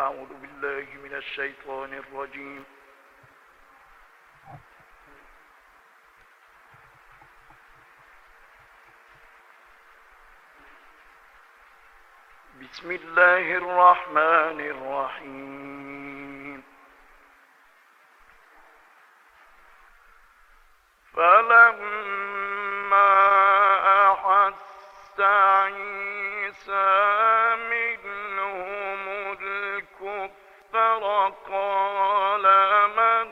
أعوذ بالله من الشيطان الرجيم. بسم الله الرحمن الرحيم. فلما أحس عيسى منهم الكفر قال من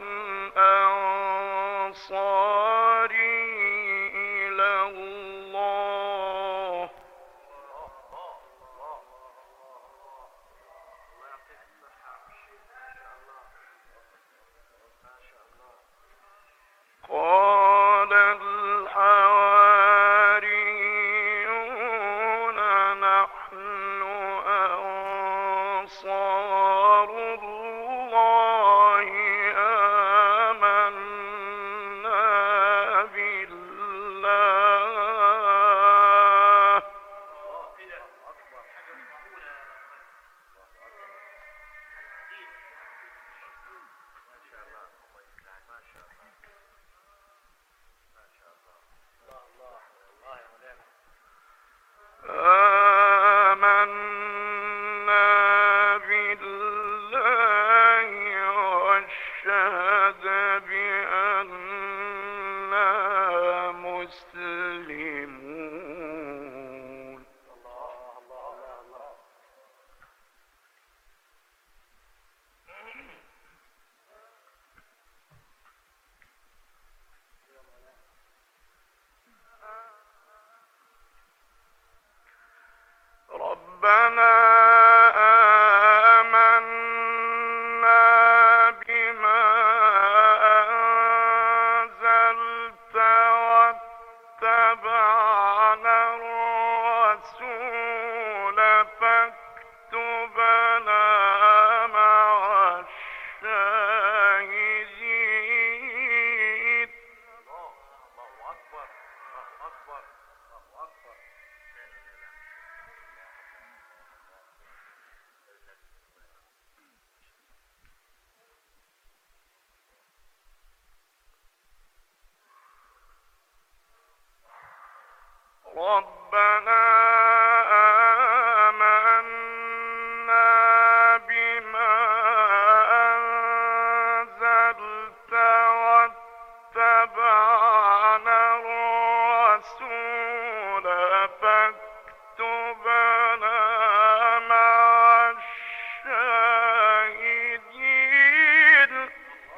أنصاري إلى الله قال الحواريون نحن أنصار الله آمنا بالله واشهد بأننا مسلمون. ربنا آمنا بما أنزلت واتبعنا الرسول فاكتبنا مع الشاهدين. ربنا آمنا بما أنزلت واتبعنا الرسول فاكتبنا مع الشاهدين.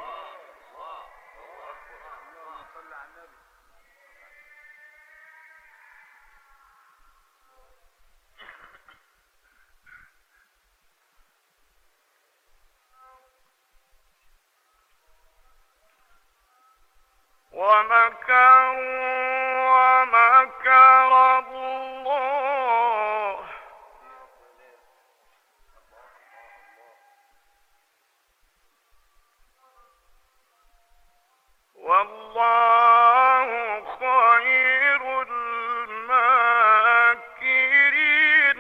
ومكروا ومكر الله والله خير الماكرين.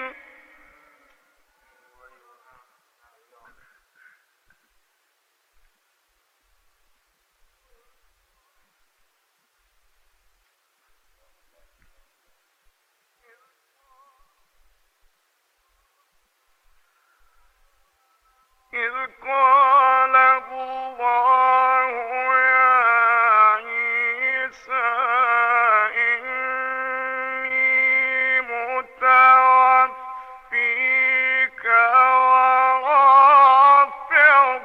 إذ قال الله يا عيسى إني متوفيك ورافعك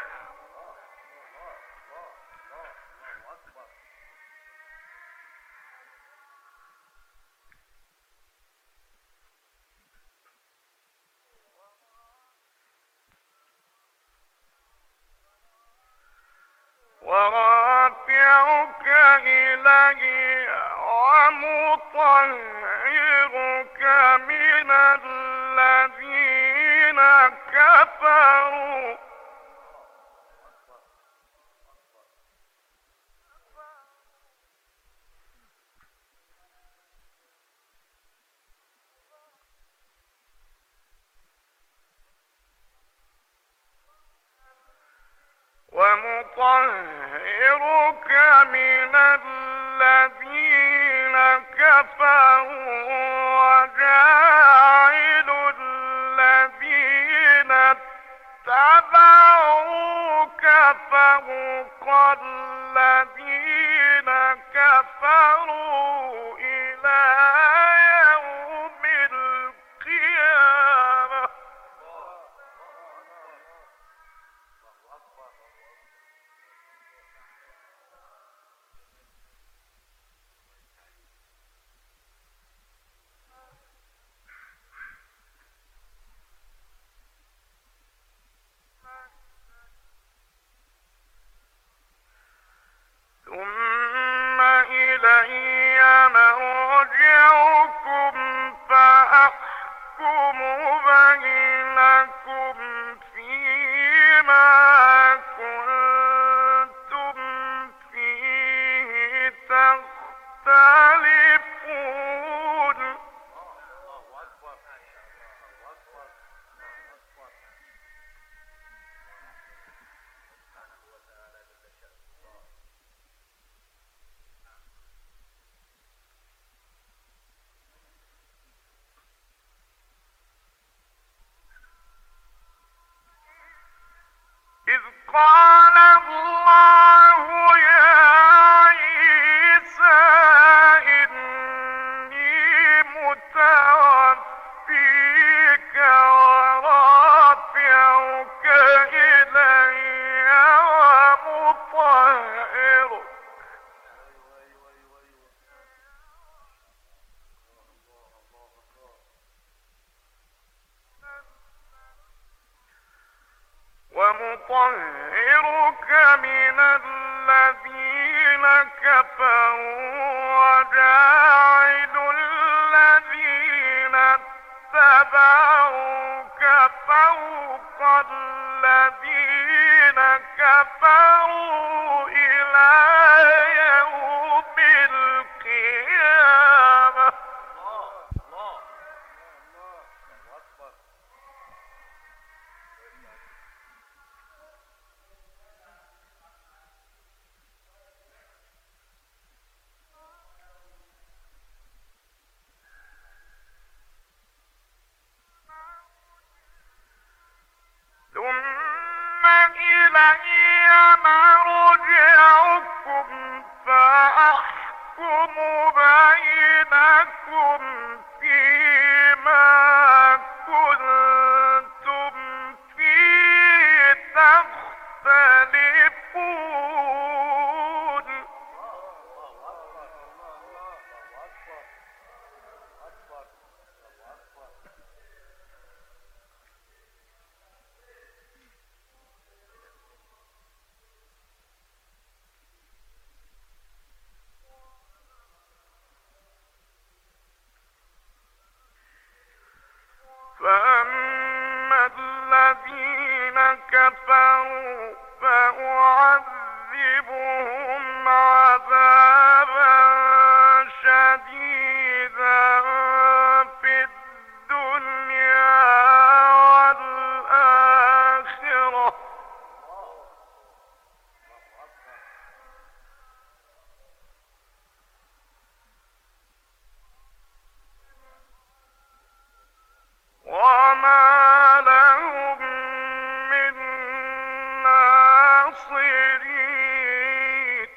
إلي ومطهرك من الذين كفروا ومطهرك من الذين كفروا وجاعل الذين اتبعوك فوق الذين كفروا إلى يوم القيامة. ثم إلي مرجعكم فأحكم بينكم فيما كنتم فيه تختلفون. إذ قال الله يا عيسى إني متوفيك ورافعك إلي ومطهرك من الذين كفروا وجاعل الذين اتبعوك فوق الذين كفروا إلى يوم القيامة. ثم إلي مرجعكم فأحكم بينكم فيما كنتم فيه تختلفون. فأما الذين كفروا فأعذبهم عذابا شديدا في الدنيا والآخرة وما لهم من ناصرين.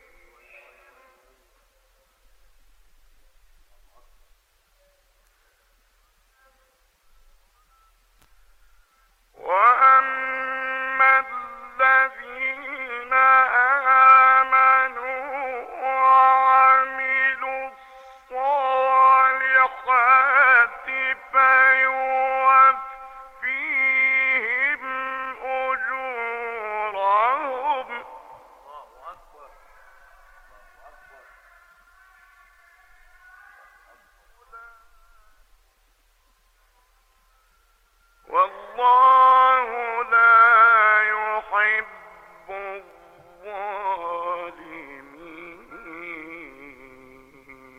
وأما الذين آمنوا وعملوا الصالحات فيوفيهم أجورهم والله لا يحب الظالمين.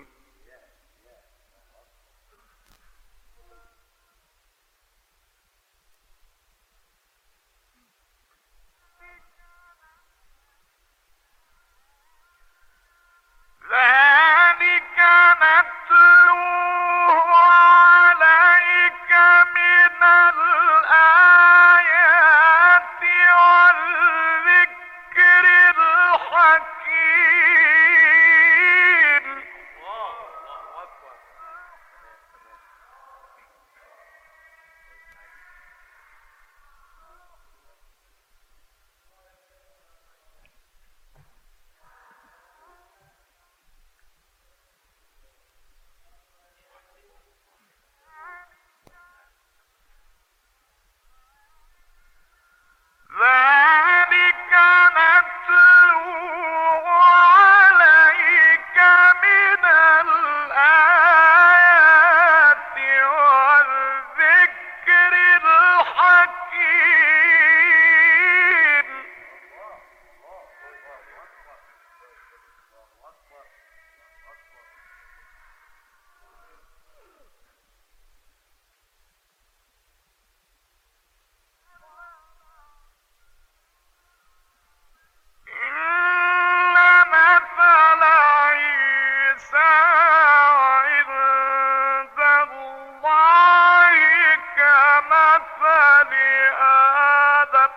كمثل آدم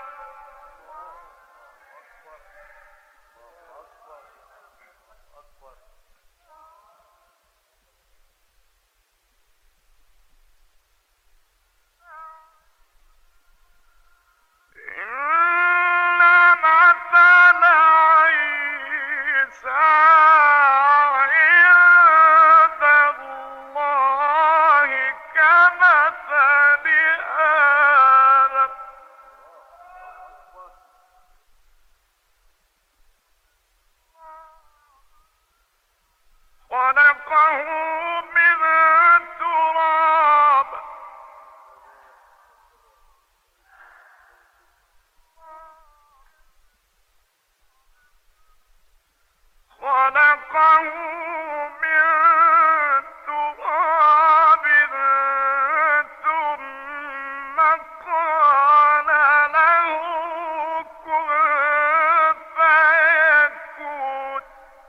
إن مثل عيسى عند الله كمثل آدم خلقه من تراب خلقه من تراب ثم قال له كن فيكون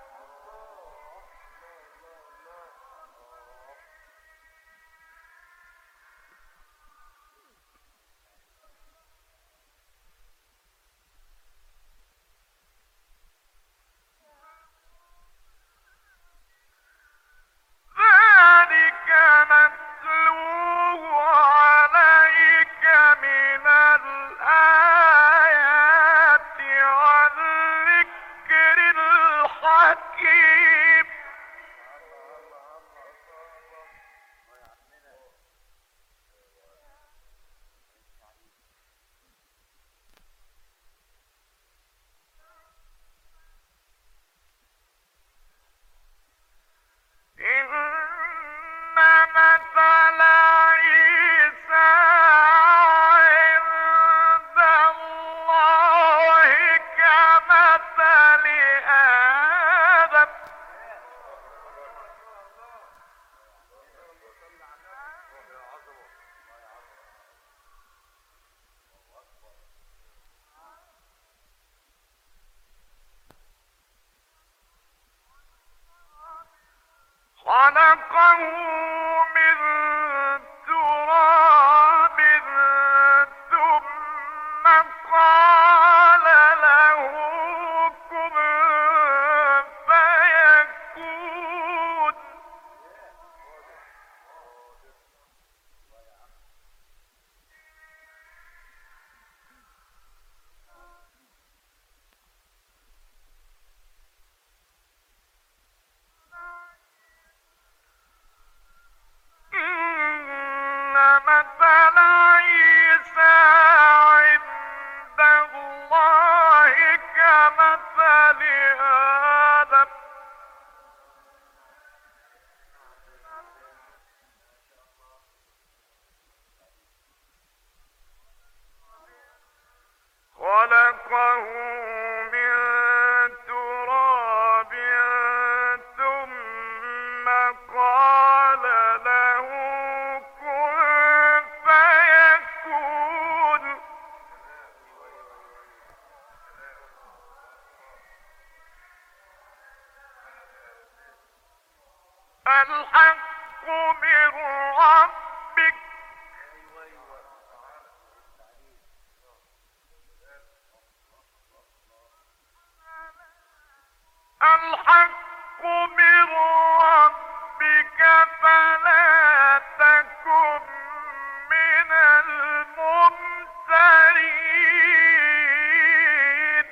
ذلك نتلوه عليك من الآيات والذكر الحكيم إن مثل عيسى عند الله كمثل آدم خلقه من تراب ثم قال له كن فيكون إن مثل عيسى عند الله كمثل آدم خلقه من تراب ثم قال له كن فيكون الحق من ربك الحق من ربك فلا تكن من الممترين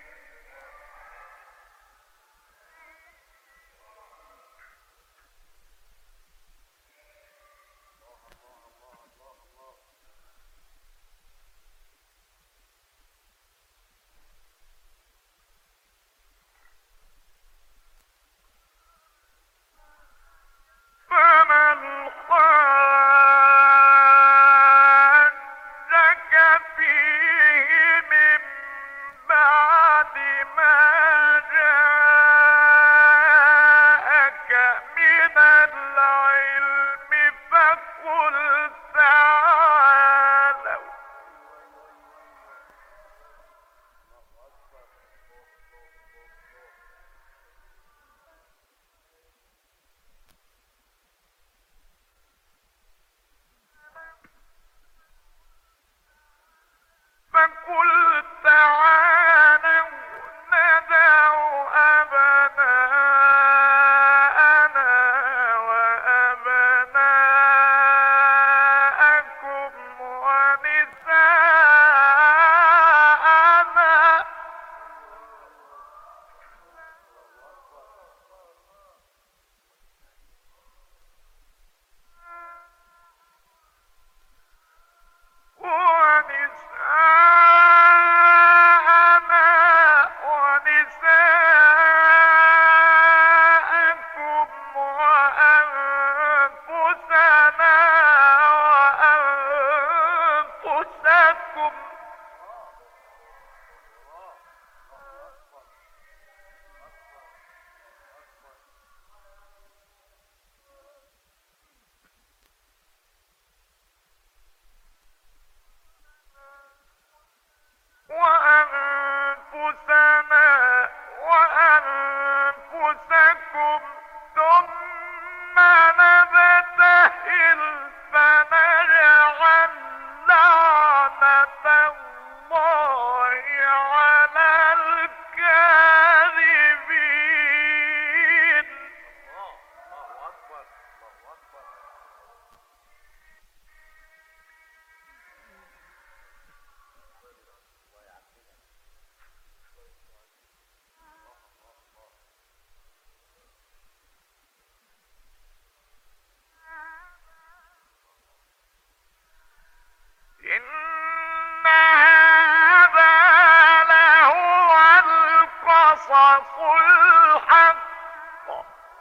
فمن حاجك فيه من بعد ما جاءك من العلم فقل تعالوا أنفسكم وأنفسنا وأنفسكم ثم نبتهل فنجعل لعنة الله على الكاذبين. إن هذا لهو القصص الحق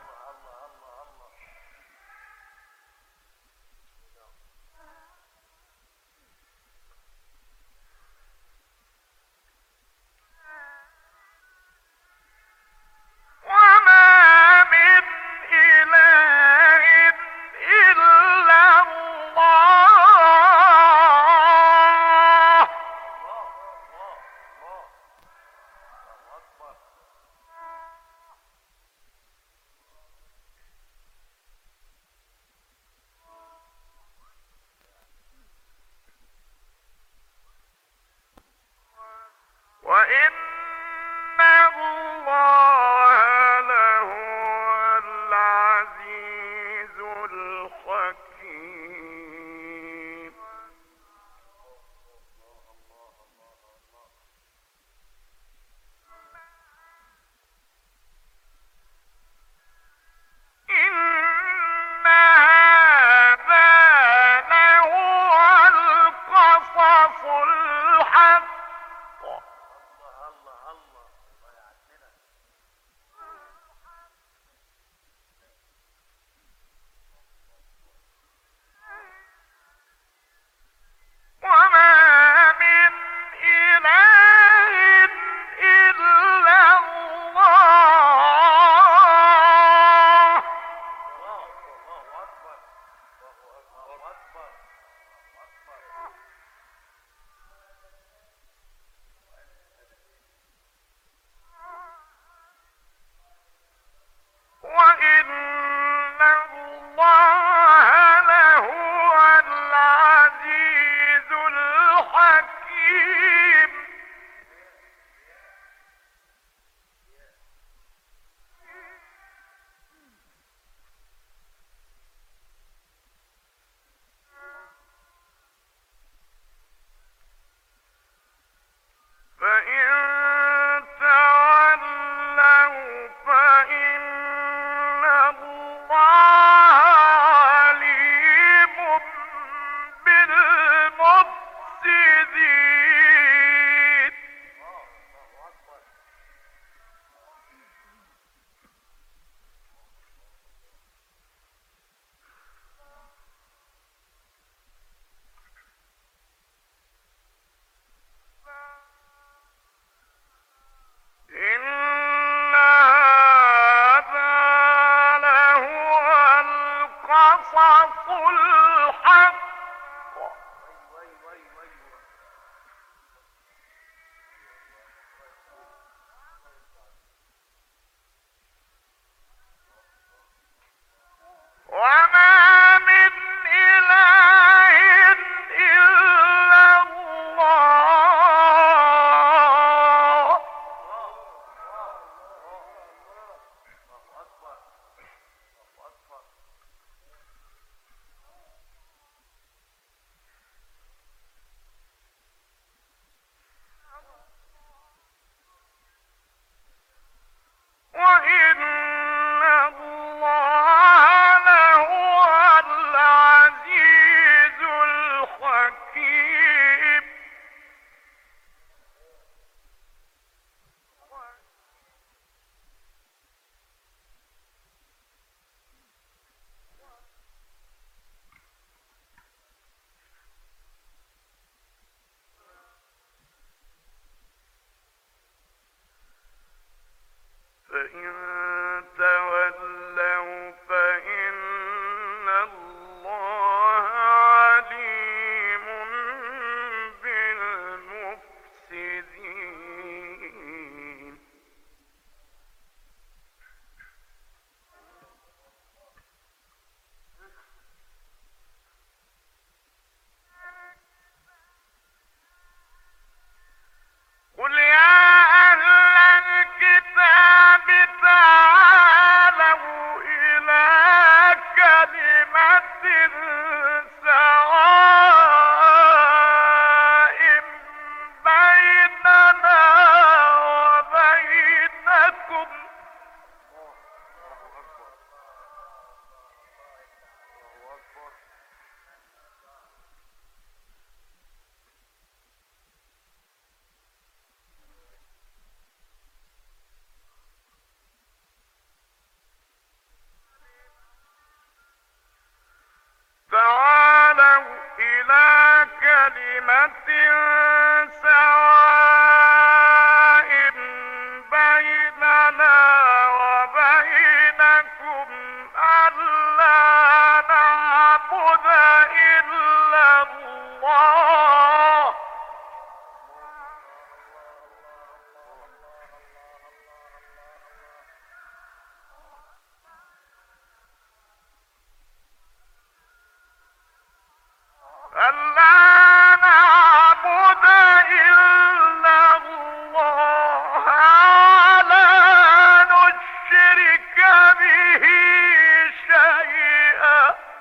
وما من إله إلا الله تولوا فإن الله عليم بالمفسدين. قل يا أهل الكتاب تعالوا إلى كلمة سواء بيننا وبينكم تعالوا إلى كلمة سواء بيننا وبينكم ألا نعبد إلا الله ولا نشرك به شيئا.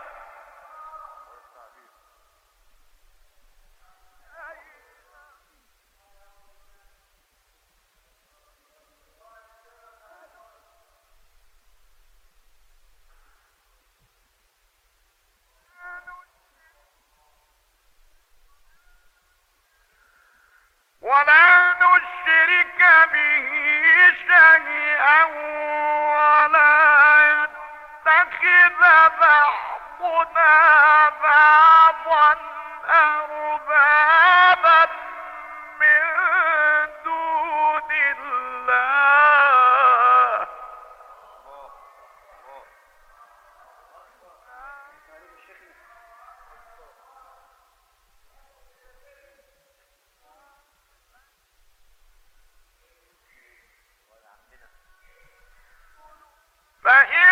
ولا نشرك به شيئا ولا يتخذ بعضنا بعضا أربابا من دون الله فإن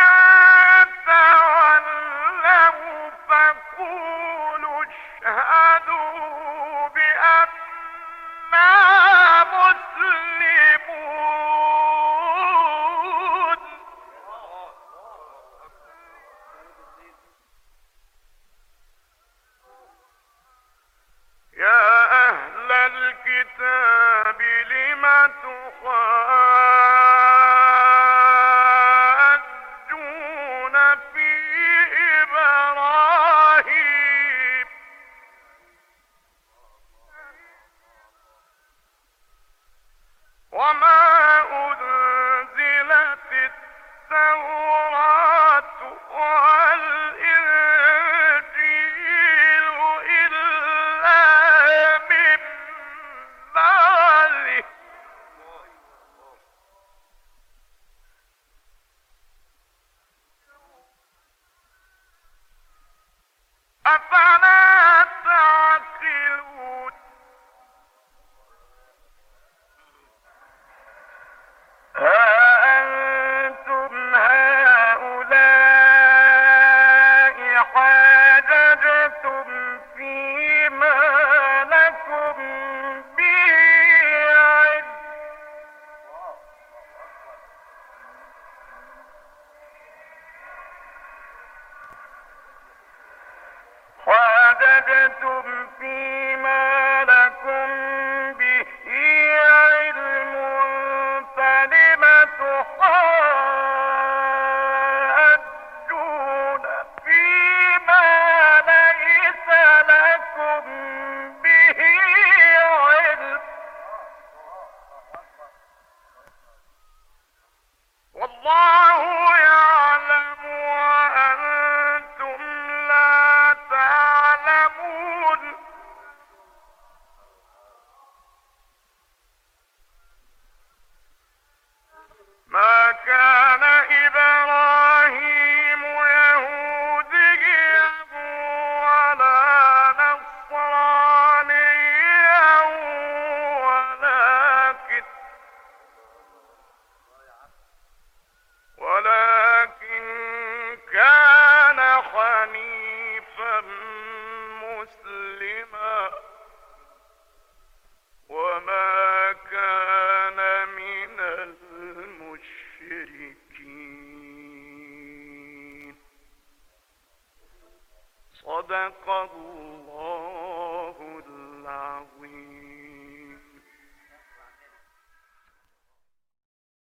تولوا فقولوا اشهدوا بأننا مسلمون. يا أهل الكتاب لم تخالفون